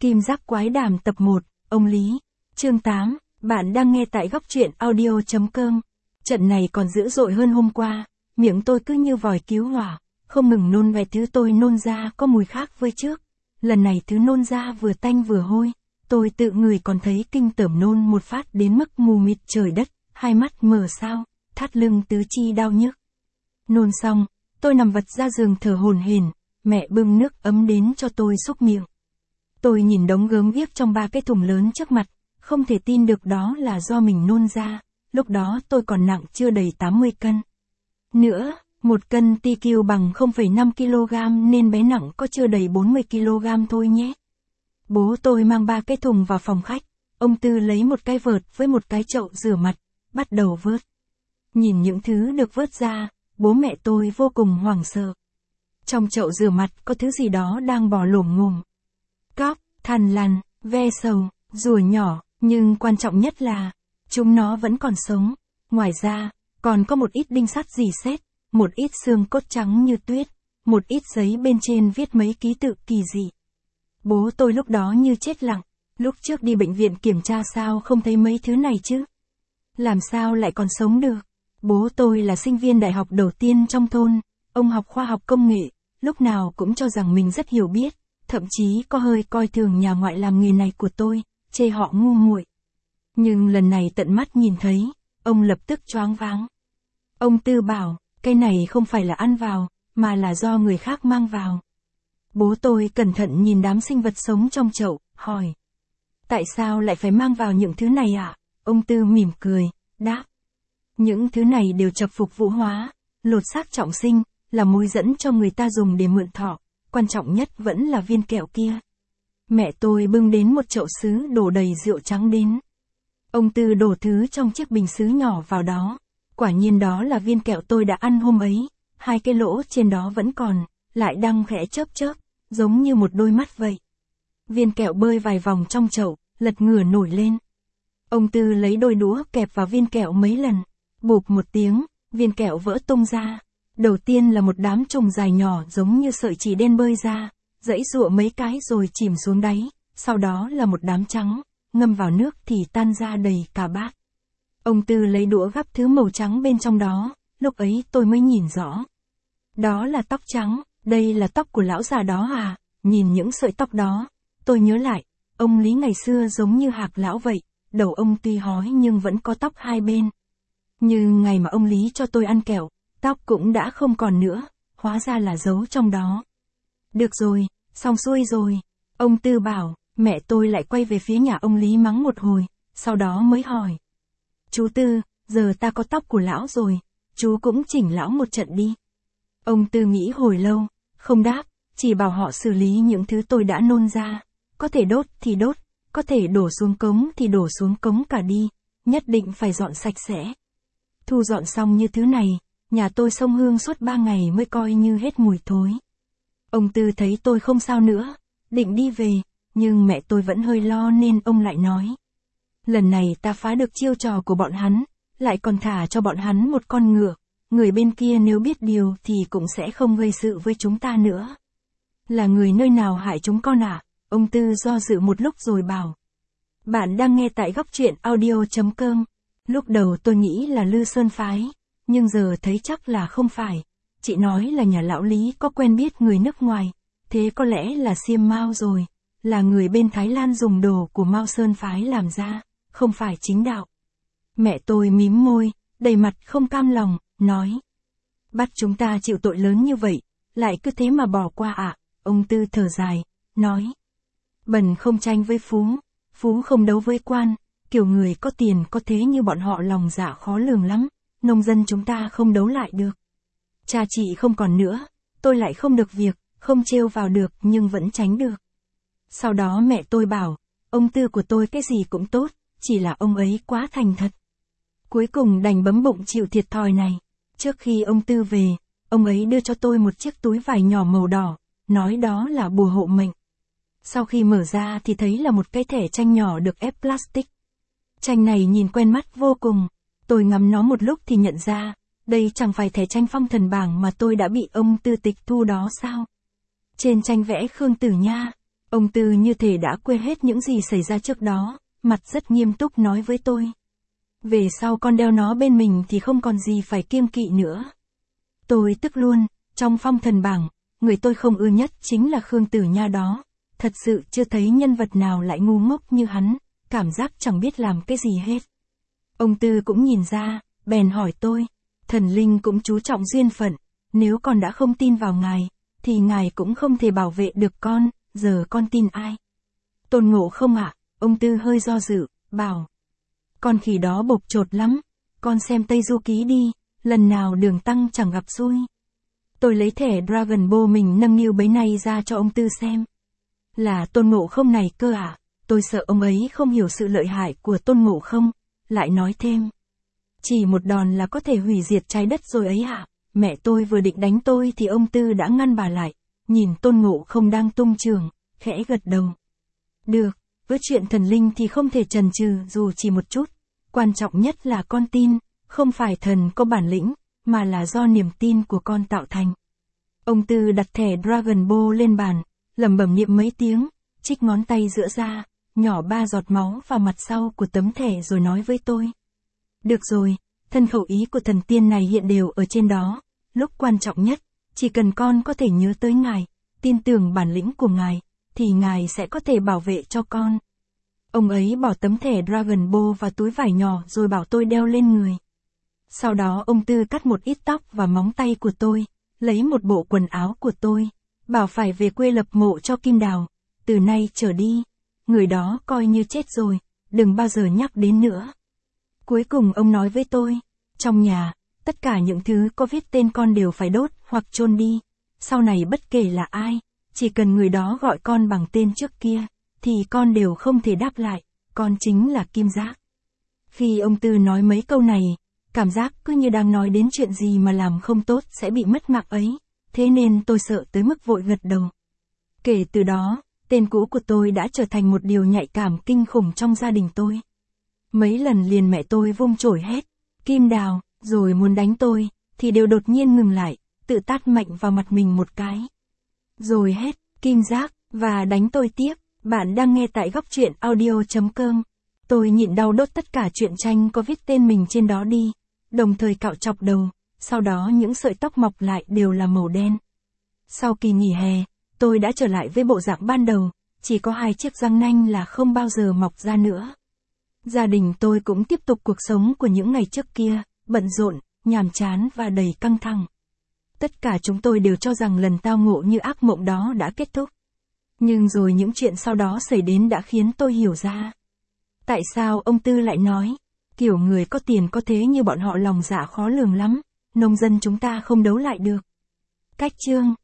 Kim Giác Quái Đàm tập 1, ông Lý. Chương 8, bạn đang nghe tại góc truyện audio.com. Trận này còn dữ dội hơn hôm qua, miệng tôi cứ như vòi cứu hỏa, không ngừng nôn vài thứ tôi nôn ra có mùi khác với trước. Lần này thứ nôn ra vừa tanh vừa hôi, tôi tự ngửi còn thấy kinh tởm nôn một phát đến mức mù mịt trời đất, hai mắt mờ sao, thắt lưng tứ chi đau nhức. Nôn xong, tôi nằm vật ra giường thở hổn hển, mẹ bưng nước ấm đến cho tôi xúc miệng. Tôi nhìn đống gớm ghiếc trong 3 cái thùng lớn trước mặt, không thể tin được đó là do mình nôn ra, lúc đó tôi còn nặng chưa đầy 80 cân. Nữa, 1 cân TQ bằng 0,5 kg nên bé nặng có chưa đầy 40 kg thôi nhé. Bố tôi mang 3 cái thùng vào phòng khách, ông Tư lấy một cái vợt với một cái chậu rửa mặt, bắt đầu vớt. Nhìn những thứ được vớt ra, bố mẹ tôi vô cùng hoảng sợ. Trong chậu rửa mặt có thứ gì đó đang bò lổm ngổm. Cóc, thằn lằn, ve sầu, rùa nhỏ, nhưng quan trọng nhất là, chúng nó vẫn còn sống. Ngoài ra, còn có một ít đinh sắt rỉ sét, một ít xương cốt trắng như tuyết, một ít giấy bên trên viết mấy ký tự kỳ dị. Bố tôi lúc đó như chết lặng, lúc trước đi bệnh viện kiểm tra sao không thấy mấy thứ này chứ? Làm sao lại còn sống được? Bố tôi là sinh viên đại học đầu tiên trong thôn, ông học khoa học công nghệ, lúc nào cũng cho rằng mình rất hiểu biết, thậm chí có hơi coi thường nhà ngoại làm nghề này của tôi, chê họ ngu muội. Nhưng lần này tận mắt nhìn thấy, ông lập tức choáng váng. Ông Tư bảo, cái này không phải là ăn vào, mà là do người khác mang vào. Bố tôi cẩn thận nhìn đám sinh vật sống trong chậu, hỏi. Tại sao lại phải mang vào những thứ này ạ? Ông Tư mỉm cười, đáp. Những thứ này đều chập phục vũ hóa, lột xác trọng sinh, là mối dẫn cho người ta dùng để mượn thọ, quan trọng nhất vẫn là viên kẹo kia. Mẹ tôi bưng đến một chậu sứ đổ đầy rượu trắng đến. Ông Tư đổ thứ trong chiếc bình sứ nhỏ vào đó. Quả nhiên đó là viên kẹo tôi đã ăn hôm ấy, 2 cái lỗ trên đó vẫn còn, lại đang khẽ chớp chớp, giống như một đôi mắt vậy. Viên kẹo bơi vài vòng trong chậu, lật ngửa nổi lên. Ông Tư lấy đôi đũa kẹp vào viên kẹo mấy lần, bụp một tiếng, viên kẹo vỡ tung ra. Đầu tiên là một đám trùng dài nhỏ giống như sợi chỉ đen bơi ra, giãy giụa mấy cái rồi chìm xuống đáy, sau đó là một đám trắng, ngâm vào nước thì tan ra đầy cả bát. Ông Tư lấy đũa gắp thứ màu trắng bên trong đó, lúc ấy tôi mới nhìn rõ. Đó là tóc trắng, đây là tóc của lão già đó à? Nhìn những sợi tóc đó, tôi nhớ lại, ông Lý ngày xưa giống như Hạc lão vậy, đầu ông tuy hói nhưng vẫn có tóc hai bên. Như ngày mà ông Lý cho tôi ăn kẹo, tóc cũng đã không còn nữa, hóa ra là giấu trong đó. Được rồi, xong xuôi rồi. Ông Tư bảo, mẹ tôi lại quay về phía nhà ông Lý mắng một hồi, sau đó mới hỏi. Chú Tư, giờ ta có tóc của lão rồi, chú cũng chỉnh lão một trận đi. Ông Tư nghĩ hồi lâu, không đáp, chỉ bảo họ xử lý những thứ tôi đã nôn ra. Có thể đốt thì đốt, có thể đổ xuống cống thì đổ xuống cống cả đi, nhất định phải dọn sạch sẽ. Thu dọn xong như thứ này, nhà tôi xông hương suốt 3 ngày mới coi như hết mùi thối. Ông Tư thấy tôi không sao nữa, định đi về, nhưng mẹ tôi vẫn hơi lo nên ông lại nói. Lần này ta phá được chiêu trò của bọn hắn, lại còn thả cho bọn hắn một con ngựa, người bên kia nếu biết điều thì cũng sẽ không gây sự với chúng ta nữa. Là người nơi nào hại chúng con ạ? Ông Tư do dự một lúc rồi bảo. Bạn đang nghe tại góc truyện audio.com. Lúc đầu tôi nghĩ là Lư Sơn phái, nhưng giờ thấy chắc là không phải. Chị nói là nhà lão Lý có quen biết người nước ngoài, thế có lẽ là Xiêm Mao rồi, là người bên Thái Lan dùng đồ của Mao Sơn phái làm ra, không phải chính đạo. Mẹ tôi mím môi, đầy mặt không cam lòng, nói. Bắt chúng ta chịu tội lớn như vậy, lại cứ thế mà bỏ qua ạ. Ông Tư thở dài, nói. Bần không tranh với phú, phú không đấu với quan, kiểu người có tiền có thế như bọn họ lòng dạ khó lường lắm, nông dân chúng ta không đấu lại được. Cha chị không còn nữa, tôi lại không được việc, không trêu vào được nhưng vẫn tránh được. Sau đó mẹ tôi bảo, ông Tư của tôi cái gì cũng tốt, chỉ là ông ấy quá thành thật. Cuối cùng đành bấm bụng chịu thiệt thòi này. Trước khi ông Tư về, ông ấy đưa cho tôi một chiếc túi vải nhỏ màu đỏ, nói đó là bùa hộ mệnh. Sau khi mở ra thì thấy là một cái thẻ tranh nhỏ được ép plastic. Tranh này nhìn quen mắt vô cùng, tôi ngắm nó một lúc thì nhận ra, đây chẳng phải thẻ tranh phong thần bảng mà tôi đã bị ông Tư tịch thu đó sao? Trên tranh vẽ Khương Tử Nha, Ông Tư như thể đã quên hết những gì xảy ra trước đó, mặt rất nghiêm túc nói với tôi. Về sau con đeo nó bên mình thì không còn gì phải kiêng kỵ nữa. Tôi tức luôn, trong phong thần bảng, người tôi không ưa nhất chính là Khương Tử Nha đó. Thật sự chưa thấy nhân vật nào lại ngu ngốc như hắn, cảm giác chẳng biết làm cái gì hết. Ông Tư cũng nhìn ra, bèn hỏi tôi, thần linh cũng chú trọng duyên phận, nếu con đã không tin vào ngài, thì ngài cũng không thể bảo vệ được con, giờ con tin ai? Tôn Ngộ Không ạ? Ông Tư hơi do dự, bảo. Con khỉ đó bộc chột lắm, con xem Tây Du Ký đi, lần nào Đường Tăng chẳng gặp xui. Tôi lấy thẻ Dragon Ball mình nâng niu bấy nay ra cho ông Tư xem. Là Tôn Ngộ Không này cơ ạ, tôi sợ ông ấy không hiểu sự lợi hại của Tôn Ngộ Không, lại nói thêm. Chỉ một đòn là có thể hủy diệt trái đất rồi ấy ạ. Mẹ tôi vừa định đánh tôi thì ông Tư đã ngăn bà lại, nhìn Tôn Ngộ Không đang tung trường, khẽ gật đầu. Được, với chuyện thần linh thì không thể chần chừ dù chỉ một chút, quan trọng nhất là con tin, không phải thần có bản lĩnh, mà là do niềm tin của con tạo thành. Ông Tư đặt thẻ Dragon Ball lên bàn, lẩm bẩm niệm mấy tiếng, trích ngón tay giữa ra, nhỏ 3 giọt máu vào mặt sau của tấm thẻ rồi nói với tôi. Được rồi, thân khẩu ý của thần tiên này hiện đều ở trên đó, lúc quan trọng nhất, chỉ cần con có thể nhớ tới ngài, tin tưởng bản lĩnh của ngài, thì ngài sẽ có thể bảo vệ cho con. Ông ấy bỏ tấm thẻ Dragon Ball vào túi vải nhỏ rồi bảo tôi đeo lên người. Sau đó ông Tư cắt một ít tóc và móng tay của tôi, lấy một bộ quần áo của tôi, bảo phải về quê lập mộ cho Kim Đào, từ nay trở đi, người đó coi như chết rồi, đừng bao giờ nhắc đến nữa. Cuối cùng ông nói với tôi, trong nhà, tất cả những thứ có viết tên con đều phải đốt hoặc chôn đi, sau này bất kể là ai, chỉ cần người đó gọi con bằng tên trước kia, thì con đều không thể đáp lại, con chính là Kim Giác. Khi ông Tư nói mấy câu này, cảm giác cứ như đang nói đến chuyện gì mà làm không tốt sẽ bị mất mạng ấy, thế nên tôi sợ tới mức vội gật đầu. Kể từ đó, tên cũ của tôi đã trở thành một điều nhạy cảm kinh khủng trong gia đình tôi. Mấy lần liền mẹ tôi vung chổi hét, Kim Đào, rồi muốn đánh tôi, thì đều đột nhiên ngừng lại, tự tát mạnh vào mặt mình một cái. Rồi hét, Kim Giác, và đánh tôi tiếp. Bạn đang nghe tại góc truyện audio.com. Tôi nhịn đau đốt tất cả truyện tranh có viết tên mình trên đó đi, đồng thời cạo chọc đầu, sau đó những sợi tóc mọc lại đều là màu đen. Sau kỳ nghỉ hè, tôi đã trở lại với bộ dạng ban đầu, chỉ có 2 chiếc răng nanh là không bao giờ mọc ra nữa. Gia đình tôi cũng tiếp tục cuộc sống của những ngày trước kia, bận rộn, nhàm chán và đầy căng thẳng. Tất cả chúng tôi đều cho rằng lần tao ngộ như ác mộng đó đã kết thúc. Nhưng rồi những chuyện sau đó xảy đến đã khiến tôi hiểu ra. Tại sao ông Tư lại nói, kiểu người có tiền có thế như bọn họ lòng dạ khó lường lắm, nông dân chúng ta không đấu lại được. Cách chương